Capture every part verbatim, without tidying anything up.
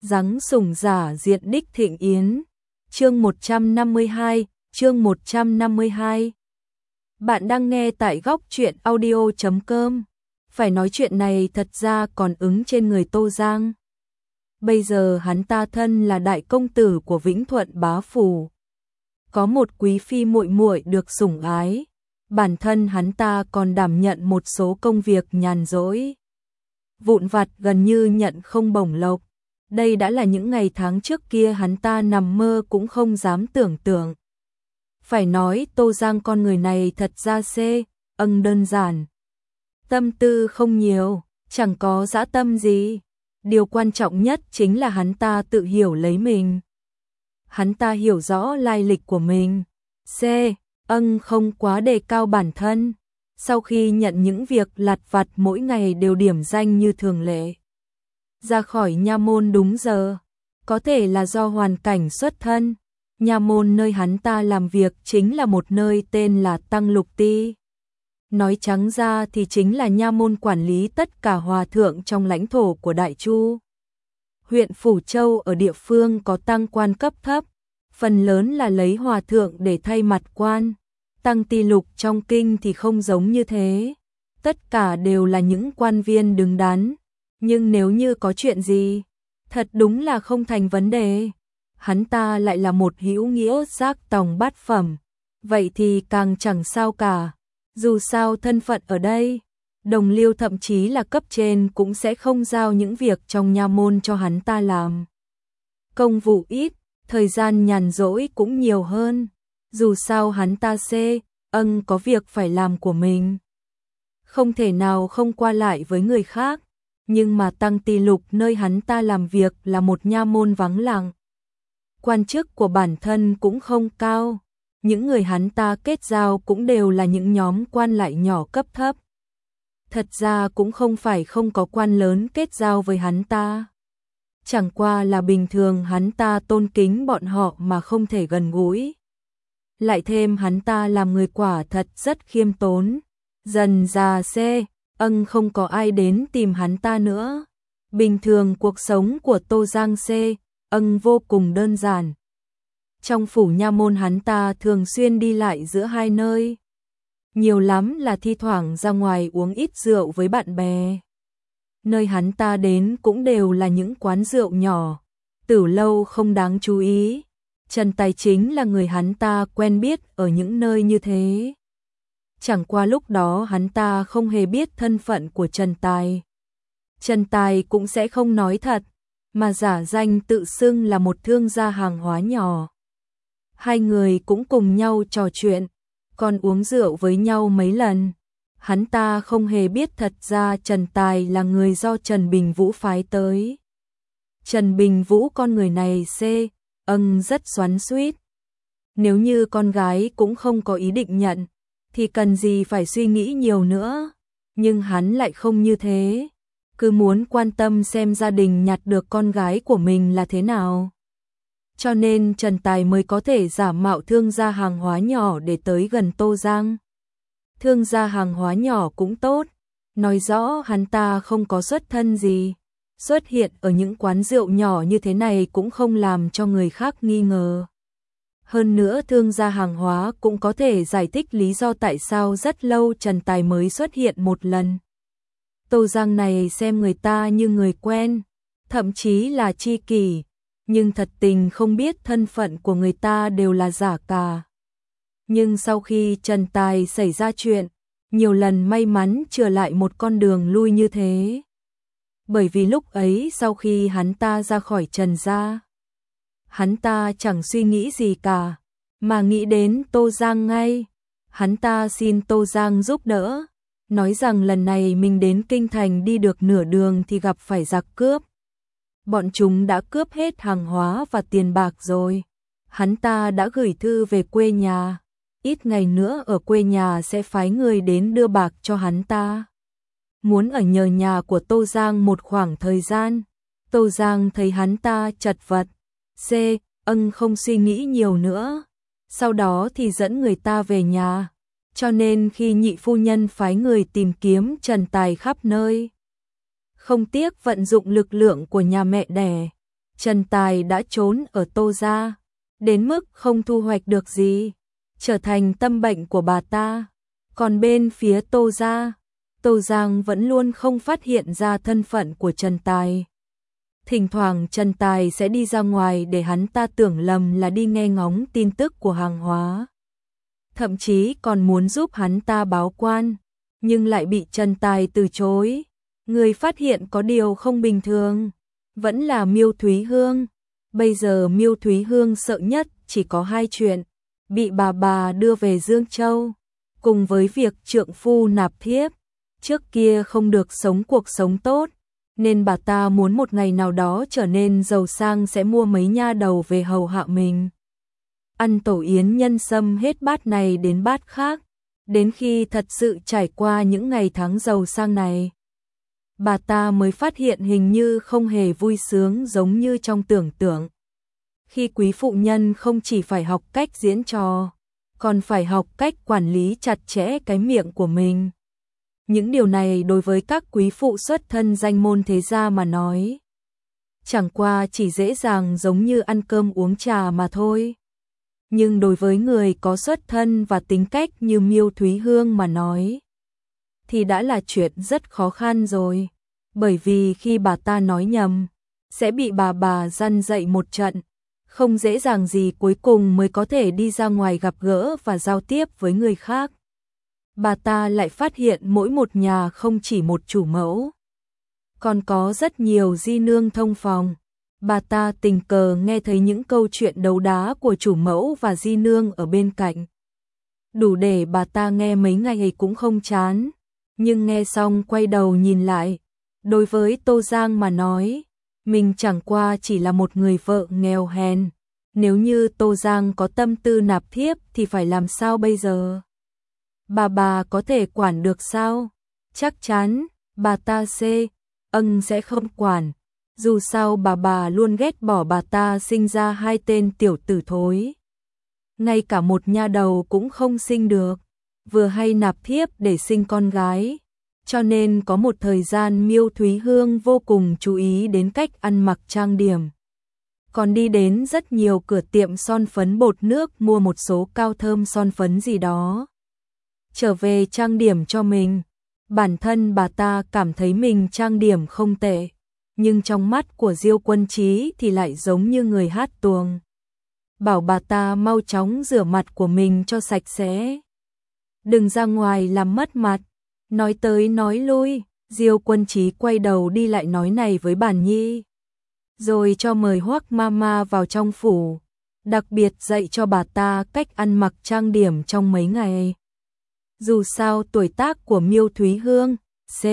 Giáng sủng giả diện đích thịnh yến. Chương một trăm năm mươi hai, chương một trăm năm mươi hai. Bạn đang nghe tại góc truyện audio chấm com. Phải nói chuyện này thật ra còn ứng trên người Tô Giang. Bây giờ hắn ta thân là đại công tử của Vĩnh Thuận bá phủ. Có một quý phi muội muội được sủng ái. Bản thân hắn ta còn đảm nhận một số công việc nhàn rỗi vụn vặt, gần như nhận không bổng lộc. Đây đã là những ngày tháng trước kia hắn ta nằm mơ cũng không dám tưởng tượng. Phải nói Tô Giang con người này thật ra xê, âng đơn giản. Tâm tư không nhiều, chẳng có dã tâm gì. Điều quan trọng nhất chính là hắn ta tự hiểu lấy mình. Hắn ta hiểu rõ lai lịch của mình. C. Âng không quá đề cao bản thân. Sau khi nhận những việc lặt vặt mỗi ngày đều điểm danh như thường lệ. Ra khỏi nha môn đúng giờ. Có thể là do hoàn cảnh xuất thân. Nha môn nơi hắn ta làm việc chính là một nơi tên là Tăng Lục Ti. Nói trắng ra thì chính là nha môn quản lý tất cả hòa thượng trong lãnh thổ của Đại Chu. Huyện Phủ Châu ở địa phương có tăng quan cấp thấp, phần lớn là lấy hòa thượng để thay mặt quan. Tăng Ti Lục trong kinh thì không giống như thế. Tất cả đều là những quan viên đứng đắn. Nhưng nếu như có chuyện gì, thật đúng là không thành vấn đề. Hắn ta lại là một hữu nghĩa giác tòng bát phẩm. Vậy thì càng chẳng sao cả. Dù sao thân phận ở đây, đồng liêu thậm chí là cấp trên cũng sẽ không giao những việc trong nha môn cho hắn ta làm. Công vụ ít, thời gian nhàn rỗi cũng nhiều hơn. Dù sao hắn ta xê, âng có việc phải làm của mình. Không thể nào không qua lại với người khác. Nhưng mà Tăng Ti Lục nơi hắn ta làm việc là một nha môn vắng lặng. Quan chức của bản thân cũng không cao. Những người hắn ta kết giao cũng đều là những nhóm quan lại nhỏ cấp thấp. Thật ra cũng không phải không có quan lớn kết giao với hắn ta. Chẳng qua là bình thường hắn ta tôn kính bọn họ mà không thể gần gũi. Lại thêm hắn ta làm người quả thật rất khiêm tốn. Dần già xê, âng không có ai đến tìm hắn ta nữa. Bình thường cuộc sống của Tô Giang xê, âng vô cùng đơn giản. Trong phủ nha môn hắn ta thường xuyên đi lại giữa hai nơi. Nhiều lắm là thi thoảng ra ngoài uống ít rượu với bạn bè. Nơi hắn ta đến cũng đều là những quán rượu nhỏ, tử lâu không đáng chú ý. Trần Tài chính là người hắn ta quen biết ở những nơi như thế. Chẳng qua lúc đó hắn ta không hề biết thân phận của Trần Tài. Trần Tài cũng sẽ không nói thật, mà giả danh tự xưng là một thương gia hàng hóa nhỏ. Hai người cũng cùng nhau trò chuyện, còn uống rượu với nhau mấy lần. Hắn ta không hề biết thật ra Trần Tài là người do Trần Bình Vũ phái tới. Trần Bình Vũ con người này xê, âng rất xoắn xuýt. Nếu như con gái cũng không có ý định nhận, thì cần gì phải suy nghĩ nhiều nữa. Nhưng hắn lại không như thế. Cứ muốn quan tâm xem gia đình nhặt được con gái của mình là thế nào. Cho nên Trần Tài mới có thể giả mạo thương gia hàng hóa nhỏ để tới gần Tô Giang. Thương gia hàng hóa nhỏ cũng tốt, nói rõ hắn ta không có xuất thân gì. Xuất hiện ở những quán rượu nhỏ như thế này cũng không làm cho người khác nghi ngờ. Hơn nữa thương gia hàng hóa cũng có thể giải thích lý do tại sao rất lâu Trần Tài mới xuất hiện một lần. Tô Giang này xem người ta như người quen, thậm chí là tri kỷ, nhưng thật tình không biết thân phận của người ta đều là giả cả. Nhưng sau khi Trần Tài xảy ra chuyện, nhiều lần may mắn trở lại một con đường lui như thế. Bởi vì lúc ấy sau khi hắn ta ra khỏi Trần gia, hắn ta chẳng suy nghĩ gì cả, mà nghĩ đến Tô Giang ngay. Hắn ta xin Tô Giang giúp đỡ, nói rằng lần này mình đến kinh thành đi được nửa đường thì gặp phải giặc cướp. Bọn chúng đã cướp hết hàng hóa và tiền bạc rồi. Hắn ta đã gửi thư về quê nhà. Ít ngày nữa ở quê nhà sẽ phái người đến đưa bạc cho hắn ta. Muốn ở nhờ nhà của Tô Giang một khoảng thời gian. Tô Giang thấy hắn ta chật vật. C. Âng không suy nghĩ nhiều nữa. Sau đó thì dẫn người ta về nhà. Cho nên khi nhị phu nhân phái người tìm kiếm Trần Tài khắp nơi, không tiếc vận dụng lực lượng của nhà mẹ đẻ, Trần Tài đã trốn ở Tô gia, đến mức không thu hoạch được gì, trở thành tâm bệnh của bà ta. Còn bên phía Tô gia, Tô Giang vẫn luôn không phát hiện ra thân phận của Trần Tài. Thỉnh thoảng Trần Tài sẽ đi ra ngoài để hắn ta tưởng lầm là đi nghe ngóng tin tức của hàng hóa. Thậm chí còn muốn giúp hắn ta báo quan, nhưng lại bị Trần Tài từ chối. Người phát hiện có điều không bình thường, vẫn là Miêu Thúy Hương. Bây giờ Miêu Thúy Hương sợ nhất chỉ có hai chuyện, bị bà bà đưa về Dương Châu, cùng với việc trượng phu nạp thiếp. Trước kia không được sống cuộc sống tốt, nên bà ta muốn một ngày nào đó trở nên giàu sang sẽ mua mấy nha đầu về hầu hạ mình. Ăn tổ yến nhân sâm hết bát này đến bát khác, đến khi thật sự trải qua những ngày tháng giàu sang này, bà ta mới phát hiện hình như không hề vui sướng giống như trong tưởng tượng. Khi quý phụ nhân không chỉ phải học cách diễn trò, còn phải học cách quản lý chặt chẽ cái miệng của mình. Những điều này đối với các quý phụ xuất thân danh môn thế gia mà nói, chẳng qua chỉ dễ dàng giống như ăn cơm uống trà mà thôi. Nhưng đối với người có xuất thân và tính cách như Miêu Thúy Hương mà nói, thì đã là chuyện rất khó khăn rồi. Bởi vì khi bà ta nói nhầm, sẽ bị bà bà răn dạy một trận, không dễ dàng gì cuối cùng mới có thể đi ra ngoài gặp gỡ và giao tiếp với người khác. Bà ta lại phát hiện mỗi một nhà không chỉ một chủ mẫu, còn có rất nhiều di nương thông phòng. Bà ta tình cờ nghe thấy những câu chuyện đấu đá của chủ mẫu và di nương ở bên cạnh. Đủ để bà ta nghe mấy ngày ấy cũng không chán, nhưng nghe xong quay đầu nhìn lại. Đối với Tô Giang mà nói, mình chẳng qua chỉ là một người vợ nghèo hèn. Nếu như Tô Giang có tâm tư nạp thiếp thì phải làm sao bây giờ? Bà bà có thể quản được sao? Chắc chắn, bà ta xê, ân sẽ không quản. Dù sao bà bà luôn ghét bỏ bà ta sinh ra hai tên tiểu tử thối. Ngay cả một nha đầu cũng không sinh được, vừa hay nạp thiếp để sinh con gái. Cho nên có một thời gian Miêu Thúy Hương vô cùng chú ý đến cách ăn mặc trang điểm. Còn đi đến rất nhiều cửa tiệm son phấn bột nước mua một số cao thơm son phấn gì đó. Trở về trang điểm cho mình. Bản thân bà ta cảm thấy mình trang điểm không tệ, nhưng trong mắt của Diêu Quân Trí thì lại giống như người hát tuồng. Bảo bà ta mau chóng rửa mặt của mình cho sạch sẽ, đừng ra ngoài làm mất mặt. Nói tới nói lui, Diêu Quân Trí quay đầu đi lại nói này với Bản Nhi, rồi cho mời Hoắc Mama vào trong phủ, đặc biệt dạy cho bà ta cách ăn mặc trang điểm trong mấy ngày. Dù sao tuổi tác của Miêu Thúy Hương, C.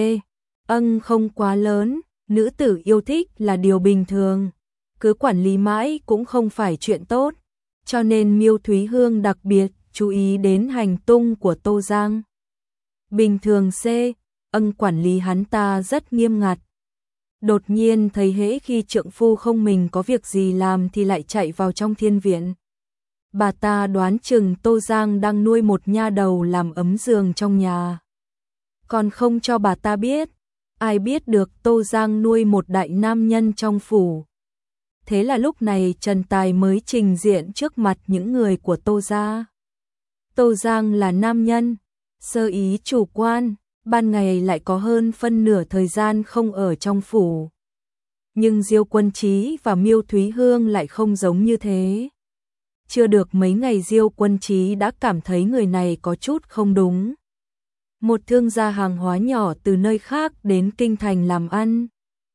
ân không quá lớn, nữ tử yêu thích là điều bình thường, cứ quản lý mãi cũng không phải chuyện tốt, cho nên Miêu Thúy Hương đặc biệt chú ý đến hành tung của Tô Giang. Bình thường C. ân quản lý hắn ta rất nghiêm ngặt. Đột nhiên thấy hễ khi trượng phu không mình có việc gì làm thì lại chạy vào trong thiên viện. Bà ta đoán chừng Tô Giang đang nuôi một nha đầu làm ấm giường trong nhà, còn không cho bà ta biết. Ai biết được Tô Giang nuôi một đại nam nhân trong phủ. Thế là lúc này Trần Tài mới trình diện trước mặt những người của Tô gia. Tô Giang là nam nhân, sơ ý chủ quan, ban ngày lại có hơn phân nửa thời gian không ở trong phủ. Nhưng Diêu Quân Trí và Miêu Thúy Hương lại không giống như thế. Chưa được mấy ngày Diêu Quân Trí đã cảm thấy người này có chút không đúng. Một thương gia hàng hóa nhỏ từ nơi khác đến Kinh Thành làm ăn.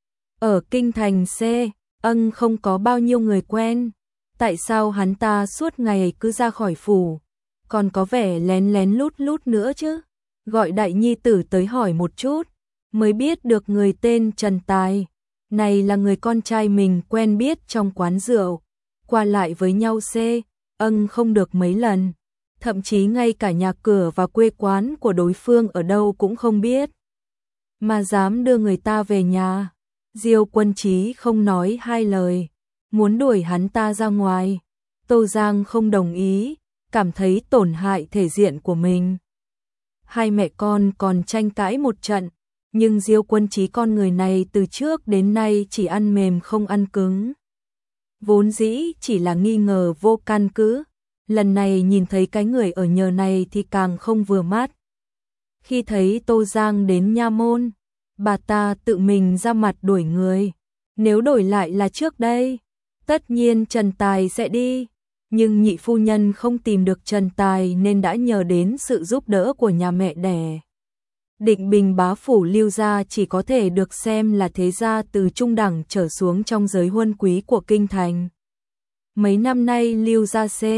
Ở Kinh Thành C. ân không có bao nhiêu người quen. Tại sao hắn ta suốt ngày cứ ra khỏi phủ, còn có vẻ lén lén lút lút nữa chứ? Gọi đại nhi tử tới hỏi một chút, mới biết được người tên Trần Tài này là người con trai mình quen biết trong quán rượu, qua lại với nhau C. ân không được mấy lần. Thậm chí ngay cả nhà cửa và quê quán của đối phương ở đâu cũng không biết, mà dám đưa người ta về nhà. Diêu Quân Trí không nói hai lời, muốn đuổi hắn ta ra ngoài. Tô Giang không đồng ý, cảm thấy tổn hại thể diện của mình. Hai mẹ con còn tranh cãi một trận, nhưng Diêu Quân Trí con người này từ trước đến nay chỉ ăn mềm không ăn cứng. vốn dĩ chỉ là nghi ngờ vô căn cứ, lần này nhìn thấy cái người ở nhờ này thì càng không vừa mắt. Khi thấy Tô Giang đến nha môn, bà ta tự mình ra mặt đuổi người. Nếu đổi lại là trước đây, tất nhiên Trần Tài sẽ đi, nhưng nhị phu nhân không tìm được Trần Tài nên đã nhờ đến sự giúp đỡ của nhà mẹ đẻ. Định Bình bá phủ Lưu gia chỉ có thể được xem là thế gia từ trung đẳng trở xuống trong giới huân quý của kinh thành. Mấy năm nay Lưu gia C,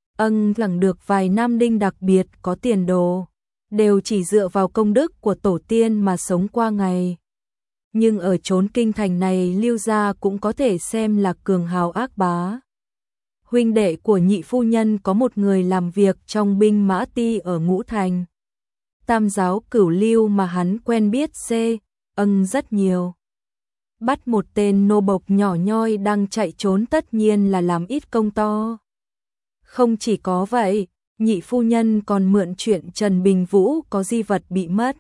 ân lẳng được vài nam đinh đặc biệt có tiền đồ, đều chỉ dựa vào công đức của tổ tiên mà sống qua ngày. Nhưng ở chốn kinh thành này Lưu gia cũng có thể xem là cường hào ác bá. Huynh đệ của nhị phu nhân có một người làm việc trong binh mã ti ở Ngũ Thành. Tam giáo cửu lưu mà hắn quen biết C, ân rất nhiều. Bắt một tên nô bộc nhỏ nhoi đang chạy trốn tất nhiên là làm ít công to. Không chỉ có vậy, nhị phu nhân còn mượn chuyện Trần Bình Vũ có di vật bị mất,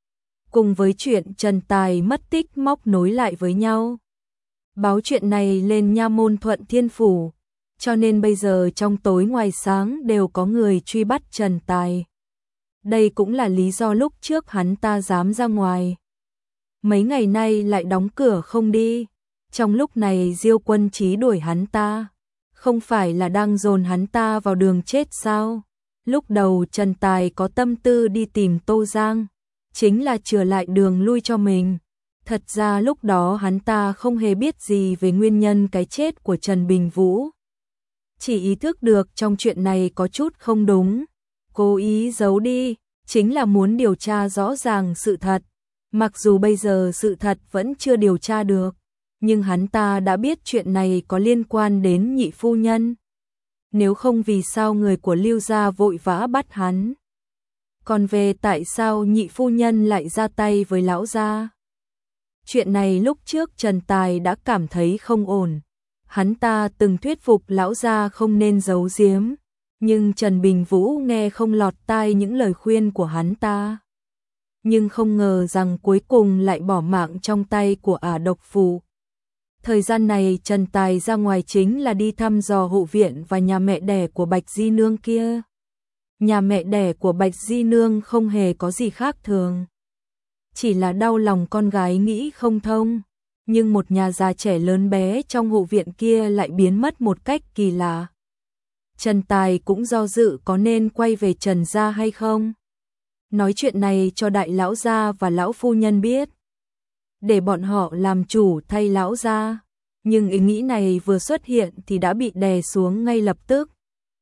cùng với chuyện Trần Tài mất tích móc nối lại với nhau. Báo chuyện này lên nha môn Thuận Thiên Phủ, cho nên bây giờ trong tối ngoài sáng đều có người truy bắt Trần Tài. Đây cũng là lý do lúc trước hắn ta dám ra ngoài. Mấy ngày nay lại đóng cửa không đi. Trong lúc này Diêu Quân Chí đuổi hắn ta, không phải là đang dồn hắn ta vào đường chết sao? Lúc đầu Trần Tài có tâm tư đi tìm Tô Giang, chính là chừa lại đường lui cho mình. Thật ra lúc đó hắn ta không hề biết gì về nguyên nhân cái chết của Trần Bình Vũ. Chỉ ý thức được trong chuyện này có chút không đúng, cố ý giấu đi, chính là muốn điều tra rõ ràng sự thật. Mặc dù bây giờ sự thật vẫn chưa điều tra được, nhưng hắn ta đã biết chuyện này có liên quan đến nhị phu nhân. Nếu không vì sao người của Lưu gia vội vã bắt hắn? Còn về tại sao nhị phu nhân lại ra tay với lão gia? Chuyện này lúc trước Trần Tài đã cảm thấy không ổn. Hắn ta từng thuyết phục lão gia không nên giấu giếm, nhưng Trần Bình Vũ nghe không lọt tai những lời khuyên của hắn ta. Nhưng không ngờ rằng cuối cùng lại bỏ mạng trong tay của Ả Độc Phù. Thời gian này Trần Tài ra ngoài chính là đi thăm dò hộ viện và nhà mẹ đẻ của Bạch Di Nương kia. Nhà mẹ đẻ của Bạch Di Nương không hề có gì khác thường, chỉ là đau lòng con gái nghĩ không thông. Nhưng một nhà già trẻ lớn bé trong hộ viện kia lại biến mất một cách kỳ lạ. Trần Tài cũng do dự có nên quay về Trần gia hay không. Nói chuyện này cho đại lão gia và lão phu nhân biết, để bọn họ làm chủ thay lão gia. Nhưng ý nghĩ này vừa xuất hiện thì đã bị đè xuống ngay lập tức.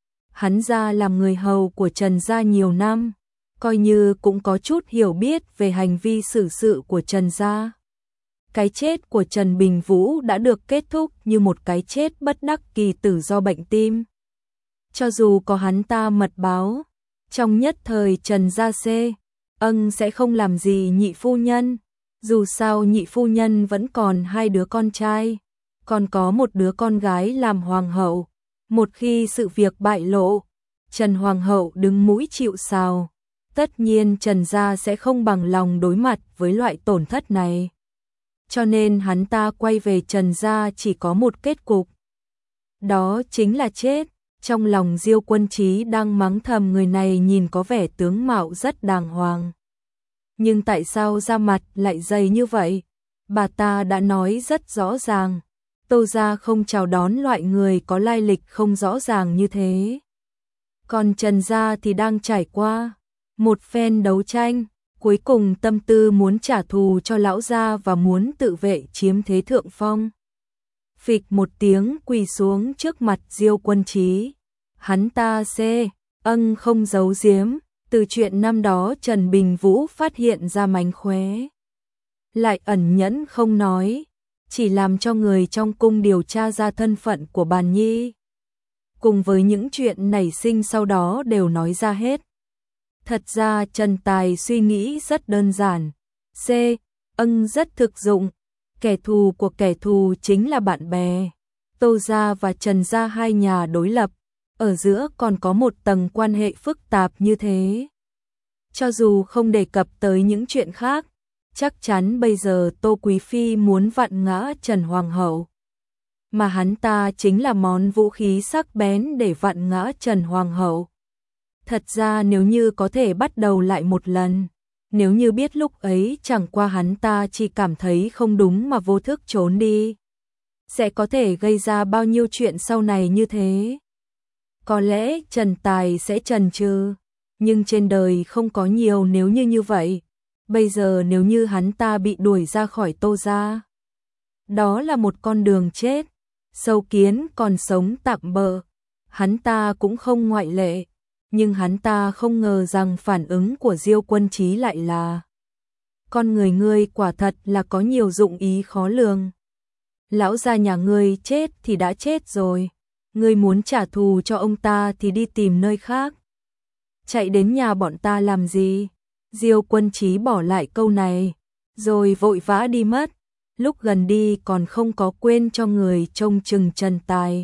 Hắn gia làm người hầu của Trần gia nhiều năm, coi như cũng có chút hiểu biết về hành vi xử sự của Trần gia. Cái chết của Trần Bình Vũ đã được kết thúc như một cái chết bất đắc kỳ tử do bệnh tim. Cho dù có hắn ta mật báo, trong nhất thời Trần gia C, ân sẽ không làm gì nhị phu nhân. Dù sao nhị phu nhân vẫn còn hai đứa con trai, còn có một đứa con gái làm hoàng hậu. Một khi sự việc bại lộ, Trần hoàng hậu đứng mũi chịu sào, tất nhiên Trần gia sẽ không bằng lòng đối mặt với loại tổn thất này. Cho nên hắn ta quay về Trần gia chỉ có một kết cục, đó chính là chết. Trong lòng Diêu Quân Chí đang mắng thầm người này nhìn có vẻ tướng mạo rất đàng hoàng, nhưng tại sao da mặt lại dày như vậy? Bà ta đã nói rất rõ ràng, Tô gia không chào đón loại người có lai lịch không rõ ràng như thế. Còn Trần gia thì đang trải qua một phen đấu tranh, cuối cùng tâm tư muốn trả thù cho lão gia và muốn tự vệ chiếm thế thượng phong. Phịch một tiếng quỳ xuống trước mặt Diêu Quân Chí. Hắn ta C, ân không giấu giếm, từ chuyện năm đó Trần Bình Vũ phát hiện ra mánh khóe, lại ẩn nhẫn không nói, chỉ làm cho người trong cung điều tra ra thân phận của Bàn Nhi. Cùng với những chuyện nảy sinh sau đó đều nói ra hết. Thật ra Trần Tài suy nghĩ rất đơn giản. C, ân rất thực dụng, kẻ thù của kẻ thù chính là bạn bè. Tô gia và Trần gia hai nhà đối lập, ở giữa còn có một tầng quan hệ phức tạp như thế. Cho dù không đề cập tới những chuyện khác, chắc chắn bây giờ Tô Quý Phi muốn vặn ngã Trần Hoàng hậu. mà hắn ta chính là món vũ khí sắc bén để vặn ngã Trần Hoàng hậu. Thật ra nếu như có thể bắt đầu lại một lần, nếu như biết lúc ấy chẳng qua hắn ta chỉ cảm thấy không đúng mà vô thức trốn đi, sẽ có thể gây ra bao nhiêu chuyện sau này như thế. Có lẽ Trần Tài sẽ chần chừ, nhưng trên đời không có nhiều nếu như như vậy. Bây giờ nếu như hắn ta bị đuổi ra khỏi Tô gia, đó là một con đường chết. Sâu Kiến còn sống tạm bợ, hắn ta cũng không ngoại lệ, nhưng hắn ta không ngờ rằng phản ứng của Diêu Quân Chí lại là: con người ngươi quả thật là có nhiều dụng ý khó lường. Lão gia nhà ngươi chết thì đã chết rồi, ngươi muốn trả thù cho ông ta thì đi tìm nơi khác. Chạy đến nhà bọn ta làm gì? Diêu Quân Chí bỏ lại câu này, rồi vội vã đi mất. Lúc gần đi còn không có quên cho người trông chừng Trần Tài.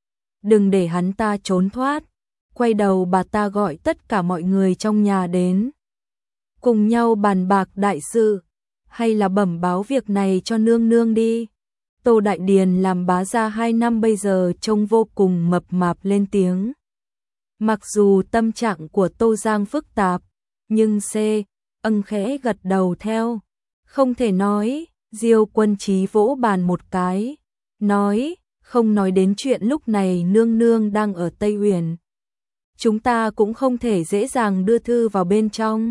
Đừng để hắn ta trốn thoát. Quay đầu bà ta gọi tất cả mọi người trong nhà đến, cùng nhau bàn bạc đại sự, hay là bẩm báo việc này cho nương nương đi. Tô Đại Điền làm bá gia hai năm bây giờ trông vô cùng mập mạp lên tiếng. Mặc dù tâm trạng của Tô Giang phức tạp, nhưng C. âng khẽ gật đầu theo. Không thể nói. Diêu Quân Chí vỗ bàn một cái, nói, không nói đến chuyện lúc này nương nương đang ở Tây Uyển, chúng ta cũng không thể dễ dàng đưa thư vào bên trong.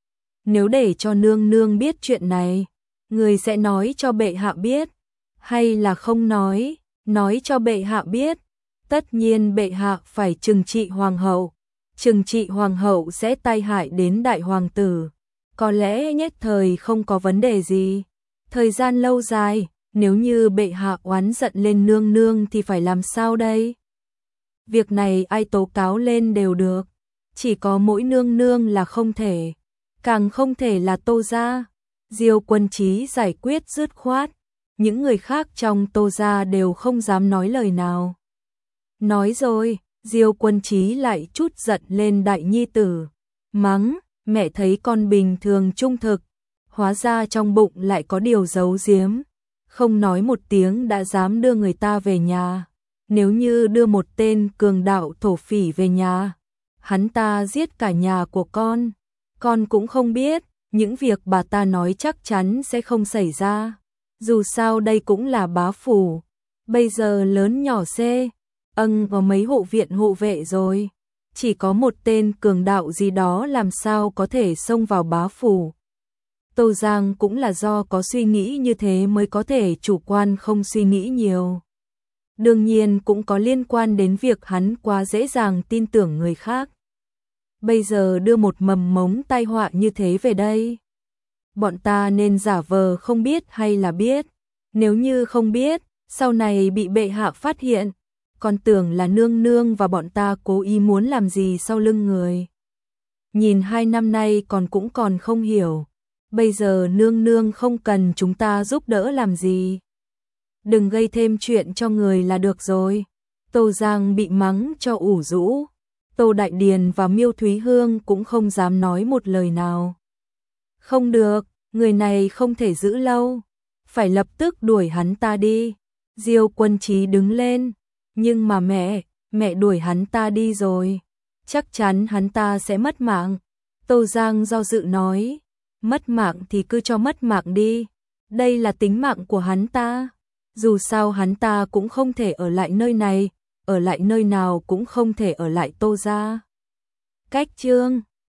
Nếu để cho nương nương biết chuyện này, người sẽ nói cho bệ hạ biết, hay là không nói, nói cho bệ hạ biết. Tất nhiên bệ hạ phải trừng trị hoàng hậu, trừng trị hoàng hậu sẽ tai hại đến đại hoàng tử, có lẽ nhất thời không có vấn đề gì. Thời gian lâu dài, nếu như bệ hạ oán giận lên nương nương thì phải làm sao đây? Việc này ai tố cáo lên đều được, chỉ có mỗi nương nương là không thể, càng không thể là Tô gia. Diêu Quân Chí giải quyết dứt khoát, những người khác trong Tô gia đều không dám nói lời nào. Nói rồi, Diêu Quân Chí lại chút giận lên đại nhi tử, mắng, mẹ thấy con bình thường trung thực, hóa ra trong bụng lại có điều giấu giếm, không nói một tiếng đã dám đưa người ta về nhà. Nếu như đưa một tên cường đạo thổ phỉ về nhà, hắn ta giết cả nhà của con, con cũng không biết, những việc bà ta nói chắc chắn sẽ không xảy ra. Dù sao đây cũng là bá phủ, bây giờ lớn nhỏ C. âng có mấy hộ viện hộ vệ rồi, chỉ có một tên cường đạo gì đó làm sao có thể xông vào bá phủ. Tô Giang cũng là do có suy nghĩ như thế mới có thể chủ quan không suy nghĩ nhiều. Đương nhiên cũng có liên quan đến việc hắn quá dễ dàng tin tưởng người khác. Bây giờ đưa một mầm mống tai họa như thế về đây, bọn ta nên giả vờ không biết hay là biết? Nếu như không biết, sau này bị bệ hạ phát hiện, còn tưởng là nương nương và bọn ta cố ý muốn làm gì sau lưng người. Nhìn hai năm nay còn cũng còn không hiểu, bây giờ nương nương không cần chúng ta giúp đỡ làm gì. Đừng gây thêm chuyện cho người là được rồi. Tô Giang bị mắng cho ủ rũ, Tô Đại Điền và Miêu Thúy Hương cũng không dám nói một lời nào. Không được, người này không thể giữ lâu, phải lập tức đuổi hắn ta đi. Diêu Quân Chí đứng lên, nhưng mà mẹ, mẹ đuổi hắn ta đi rồi, chắc chắn hắn ta sẽ mất mạng. Tô Giang do dự nói, mất mạng thì cứ cho mất mạng đi, đây là tính mạng của hắn ta. Dù sao hắn ta cũng không thể ở lại nơi này, ở lại nơi nào cũng không thể ở lại Tô gia. Cách chương